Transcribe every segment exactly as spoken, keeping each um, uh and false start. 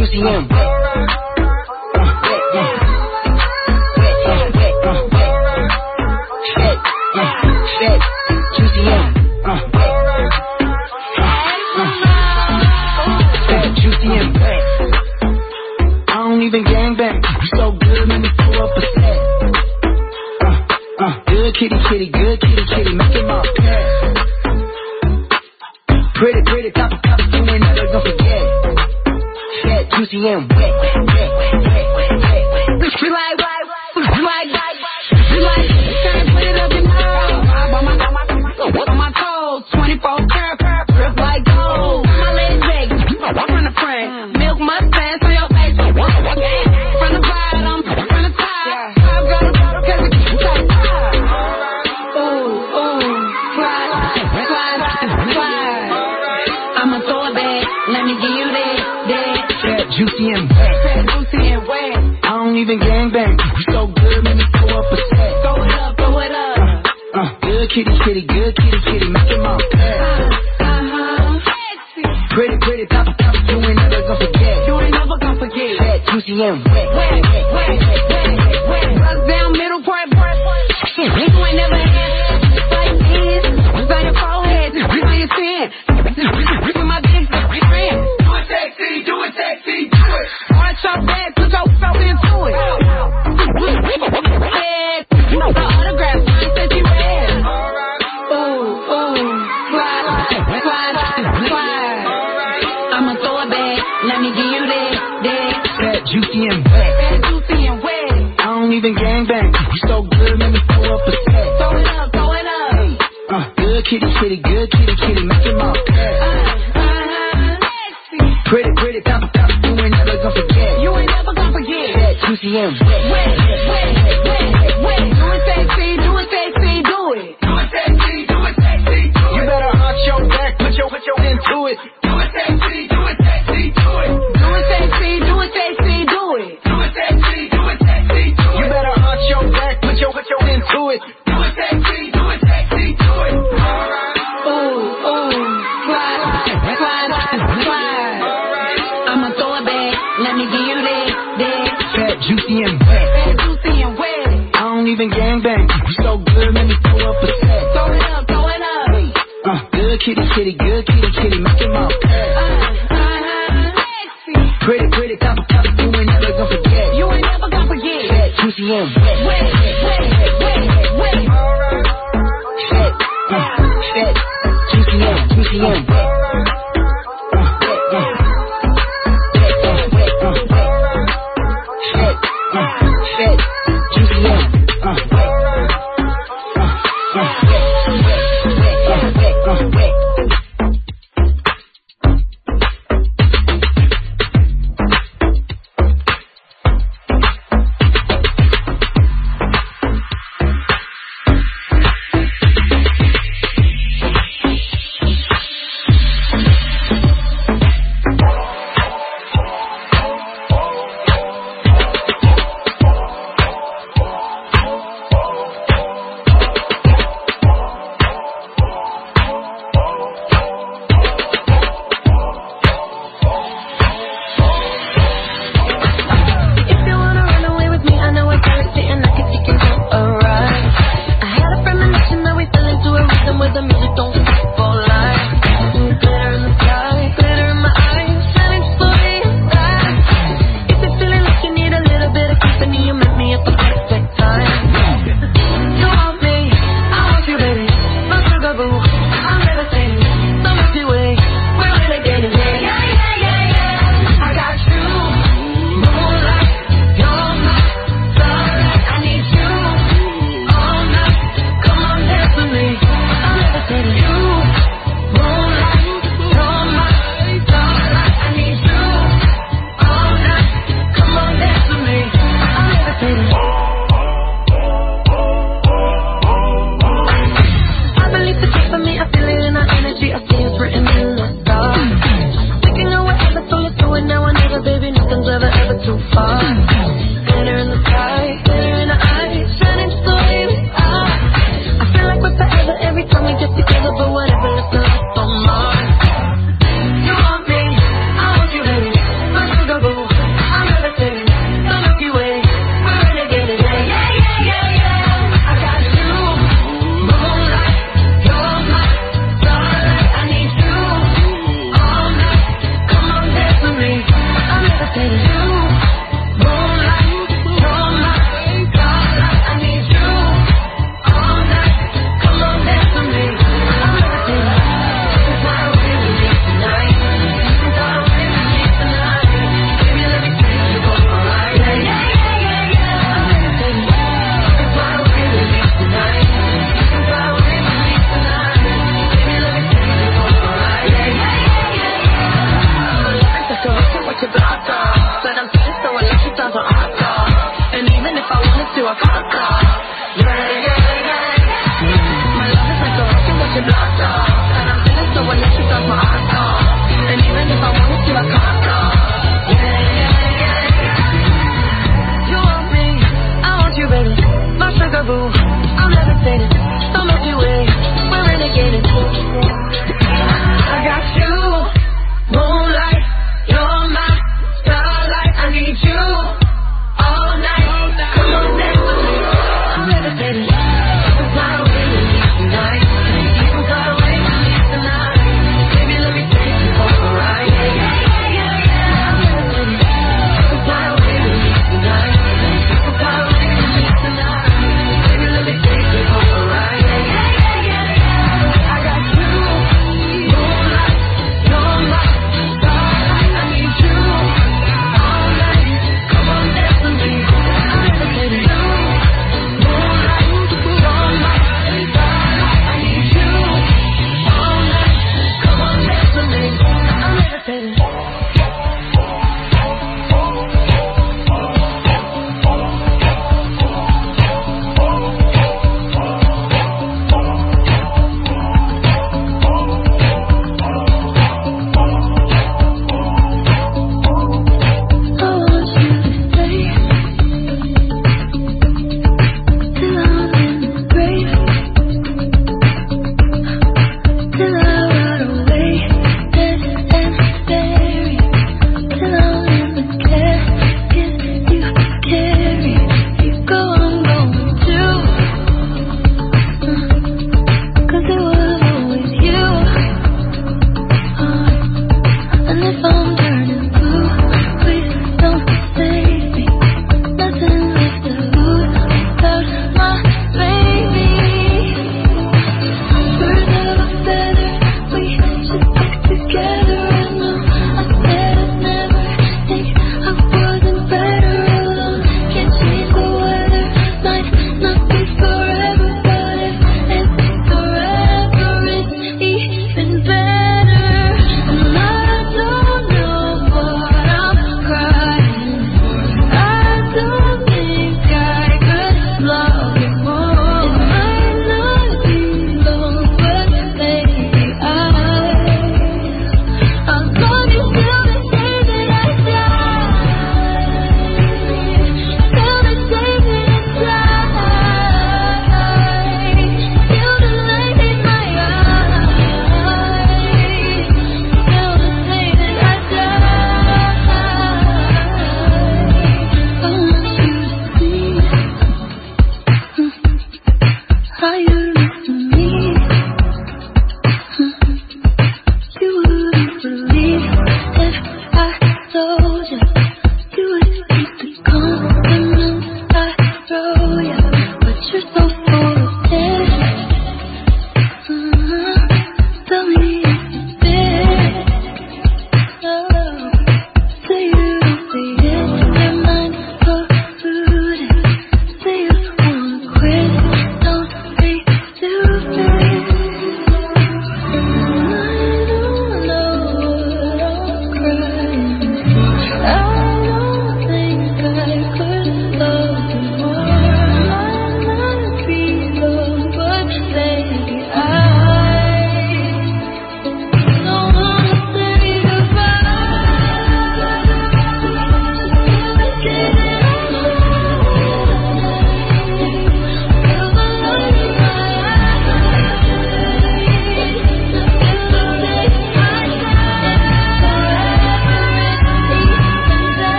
juicy and wet. Even gangbang, you so good, let me pull up a set. Uh, uh, good kitty, kitty, good kitty, kitty, make it my pet. Pretty, pretty, top of top, you ain't never gonna forget. Fat, juicy, and wet, wet, wet, wet, wet, wet, wet. We like, like, we like, like, we like, can't put it up in my mouth. On my, on my, on my toes, twenty-four karat, karat, grip like gold. My legs big, from the front, milk mustache on your face. From the bottom, from the top, I've got a bottle cause it's tight. Ooh, ooh, slide, slide, slide. I'ma throw it back, let me give you that, that. Fat, juicy and wet. Fat, juicy and wet. I don't even gangbang, you so good, let me throw up a set. Throw it up, throw it up. Uh, uh, good kitty, kitty, good kitty, kitty, make it my pet. Uh, uh-huh. Pretty, pretty, top, top, you ain't never gonna forget. You ain't never gonna forget. Fat, juicy and wet, wet, wet, wet, wet, wet. Rock down, middle part, part, part. You ain't never had like this. It's on your forehead, it's on your chin. It's on my dick, it's on your friend. Do it sexy, do it sexy, do it. Arch your back, put yourself into it. Yeah, the autograph sign says you red. Ooh, ooh, slide, slide, slide. I'ma throw it back, let me give you that, that. Fat, juicy and wet. Fat, juicy and wet. I don't even gangbang, you so good, let me throw up a set. Throw it up, throw it up. Hey, uh, good kitty, kitty, good kitty, kitty, make it my pet. Uh, uh, pretty, pretty, top, top, you ain't never gonna forget. You ain't never gonna forget. Fat, juicy and wet. Wet, wet, wet, wet, wet. Do it sexy, do it sexy, do it. Do it sexy, do it sexy, do it. You better arch your back, put your, put your into it. Do it sexy, do it sexy, do it. Do it sexy, do it sexy, do it. Do it sexy, do it sexy, do it. You better arch your back, put your, put your into it. Do it sexy, do it sexy, do it. Alright. Ooh, ooh, slide, slide, slide. Alright. I'ma throw it back, let me give you that, that. Fat, juicy and wet. Fat, juicy and wet. I don't even gangbang, you so good, let me throw up a set. Throw it up, throw it up. Hey, uh, good kitty, kitty, good kitty, kitty, make it my pet. Uh, uh-huh. Pretty, pretty, top, top, you ain't never gonna forget. You ain't never gonna forget. Fat, juicy and wet. Wet, wet, wet, wet. Alright. Fat, uh, fat, juicy and, juicy and wet. Uh, wet, uh, wet, uh, wet, uh, wet. Fat, uh, fat, juicy and, uh, wet. Uh, uh, wet, wet, wet, wet, uh, wet.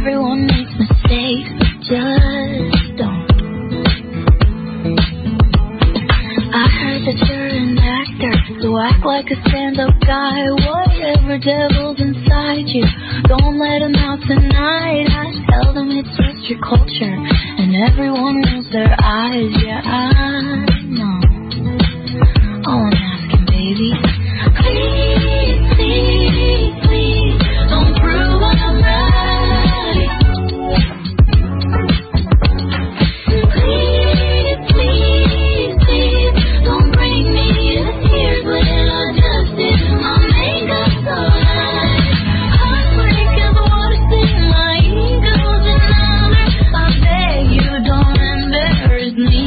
everyone makes mistakes, just don't. I heard that you're an actor, so act like a stand-up guy. Whatever devil's inside you, don't let him out tonight. I tell them it's just your culture, and everyone knows their eyes. Yeah, I know. All I'm asking, baby, please, please, please, don't prove I'm right. Please, please, please, don't bring me to tears when I just did my makeup so nice. Heartbreak is what I see, my ego's another. I beg you, don't embarrass me.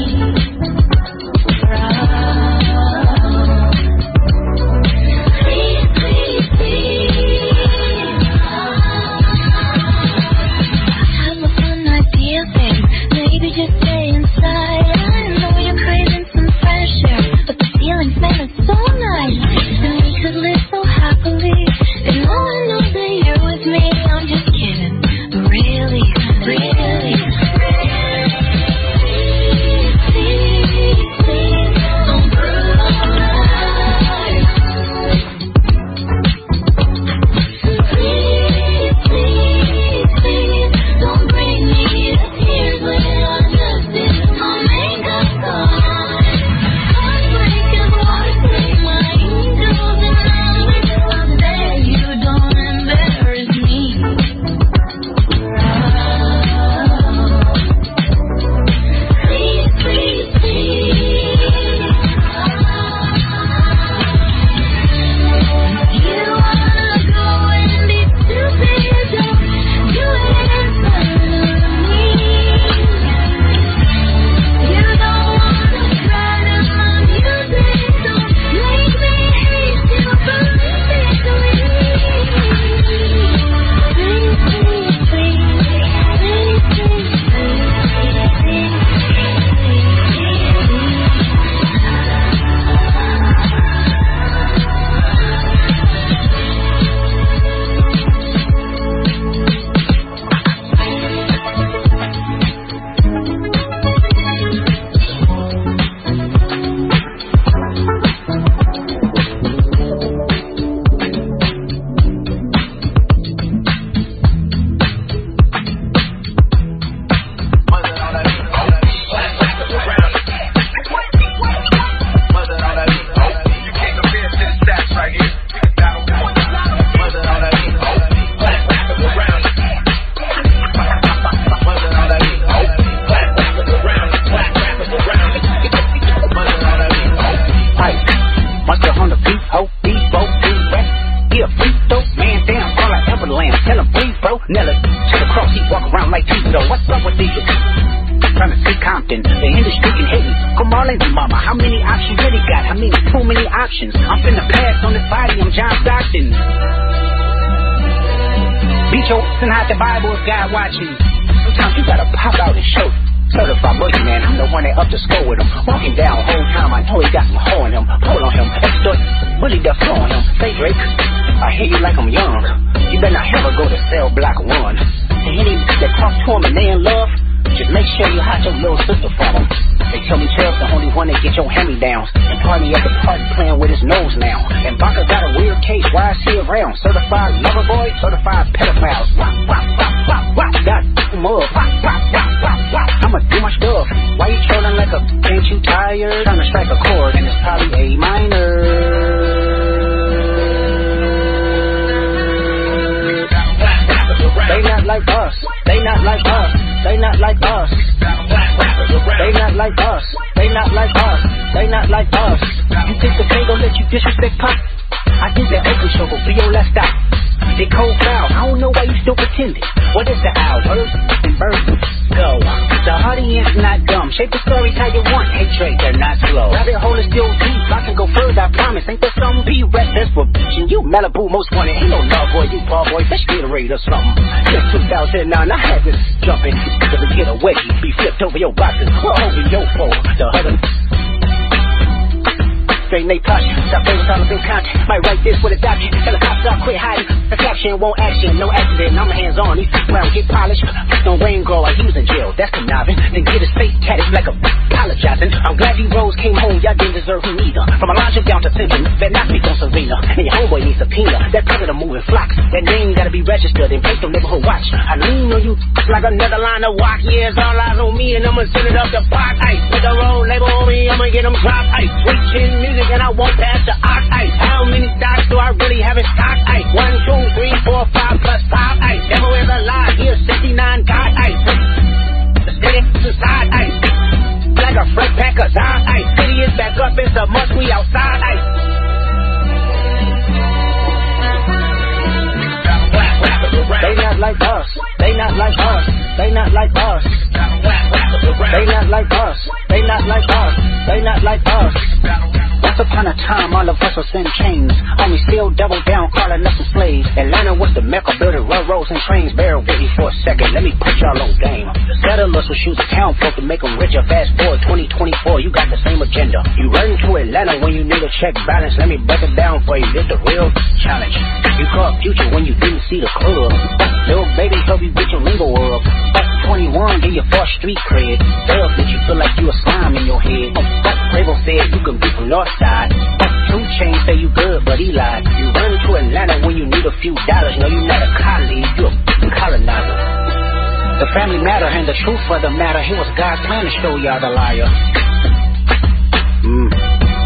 Malibu most wanted, ain't no love boy, you ball boy, let's get a rate or something. Since two thousand nine, I had this jumping, to get away, be flipped over your boxes, or over your pole, the other. straight and they plush. Stop favors all up in contact. Might write this with a document. Tell the cops I'll quit hiding. Reflection won't action, no accident. I'm hands on. These round get polished. No rain grow. He was in jail. That's conniving. Then get his face tatted like a apologizing. I'm glad you Rose came home. Y'all didn't deserve him either. From Elijah down to Simpson, better not speak on Serena. And your homeboy needs a subpoena. That predator moving flocks. That name gotta be registered and placed on neighborhood watch. I lean on you like another line of walk. Yeah, it's all eyes on me and I'ma send it up the park. Ay, put the road label on me. I'ma get them dropped. Ay, switching music and I won't pass the ox. Ay, how many stocks do I really have in stock? Ay, one, two, three, four, five plus five. Ay, devil is alive. Here's sixty-nine God. Ay, the city inside. Ay, like a fresh pack of Zod. Ay, city is back up. It's a must. We outside. Ay. They not like us. They not like us. They not like us. They not like us. They not like us. They not like us. Once upon a time, all of us was in chains. Homie still double down, calling us some slaves. Atlanta was the mecca, building railroads and trains. Bear with me for a second, let me put y'all on game. Settlers will shoot the town folk to make them richer. Fast forward twenty twenty-four, you got the same agenda. You run to Atlanta when you need a check balance. Let me break it down for you, this the real challenge. You caught Future when you didn't see the club. Little baby, help you get your lingo up. twenty-one, give you false street cred. They'll make you feel like you a slime in your head. Quavo said you can be from Northside. Two Chainz say you good, but he lied. You run to Atlanta when you need a few dollars. No, you're not a colleague, you a colonizer. The family matter and the truth for the matter. Here was God's plan to show y'all the liar. Mm.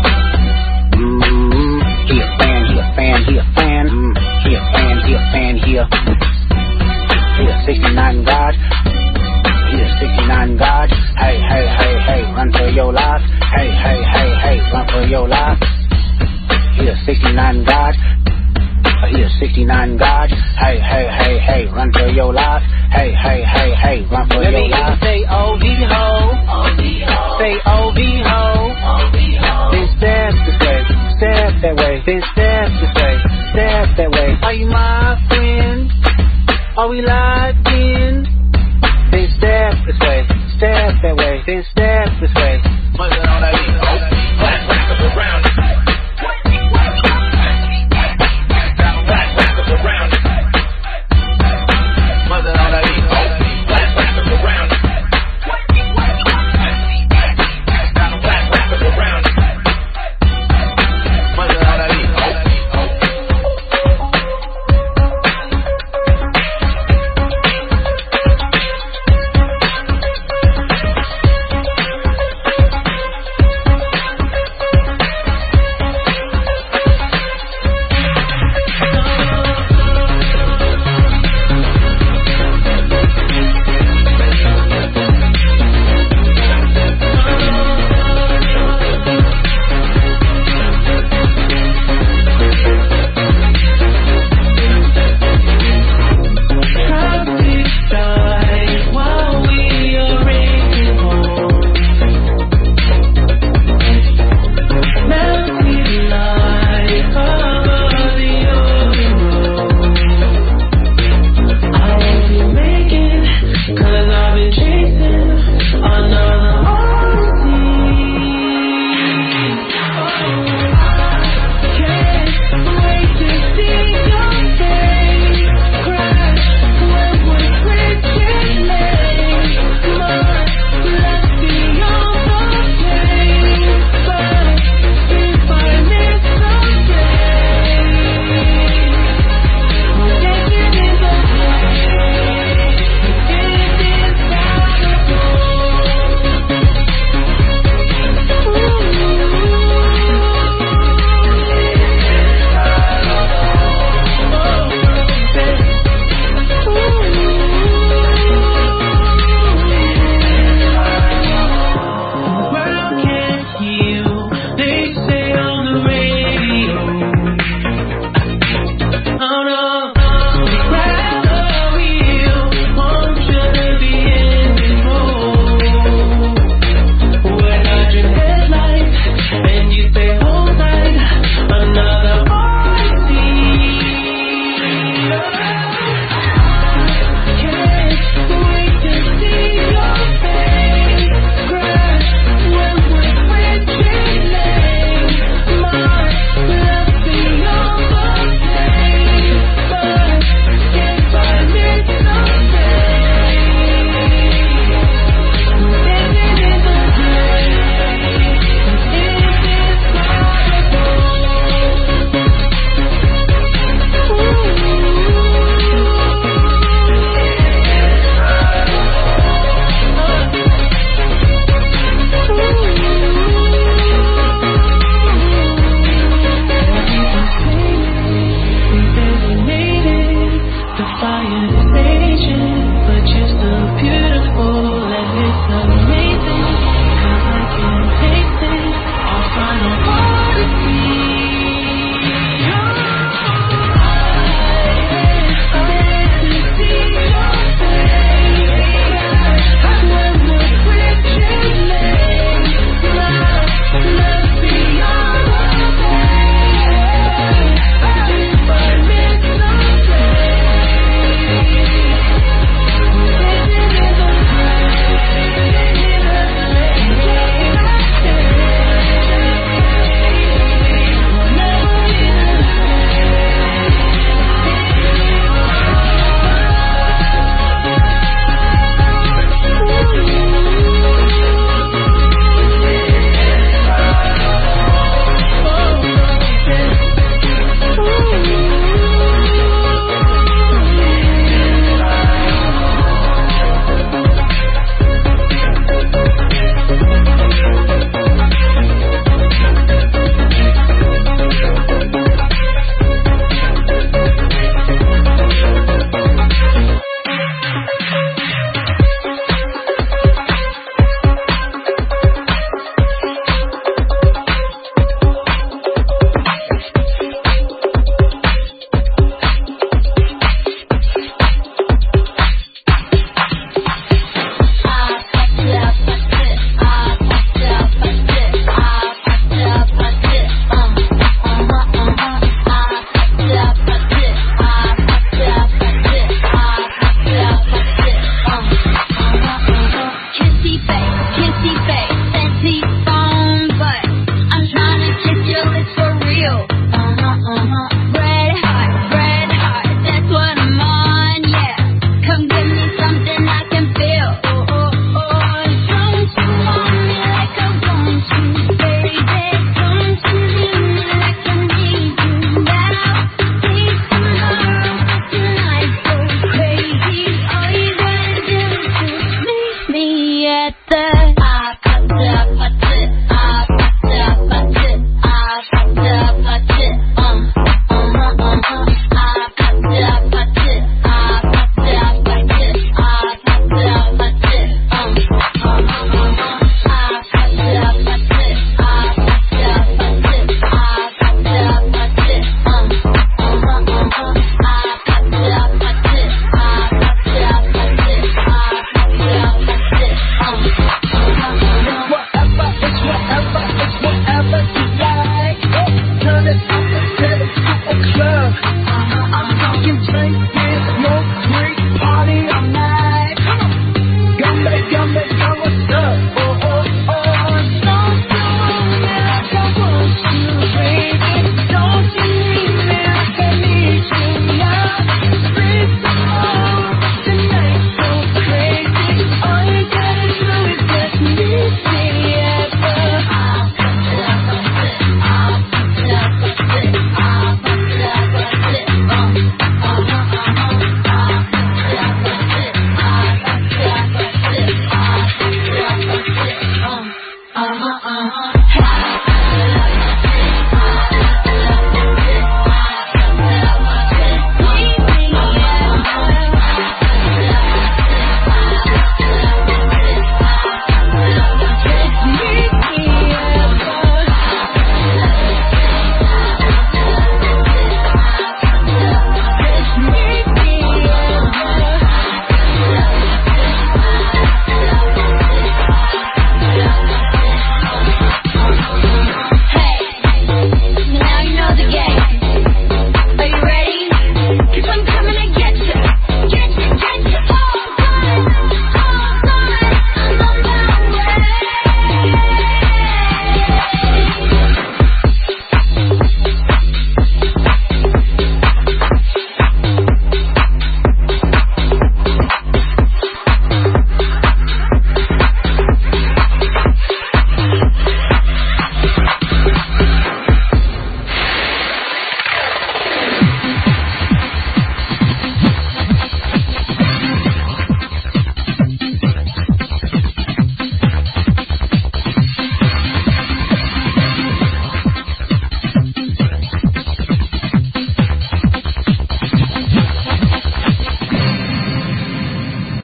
Mm. He a fan, he a fan, he a fan. Mm. He a fan, he a fan, he a. He a sixty-nine God. He a sixty-nine God. Hey, hey, hey, hey, run for your life. Hey, hey, hey, hey, run for your life. He a sixty-nine God. He a sixty-nine God. Hey, hey, hey, hey, run for your life. Hey, hey, hey, hey, run for Let your life. Say O V ho. Say O V ho. Then step this way, step that way. Then step this way, step that way. Are you my friend? Are we locked in? Then step this way, step that way. Then step this way.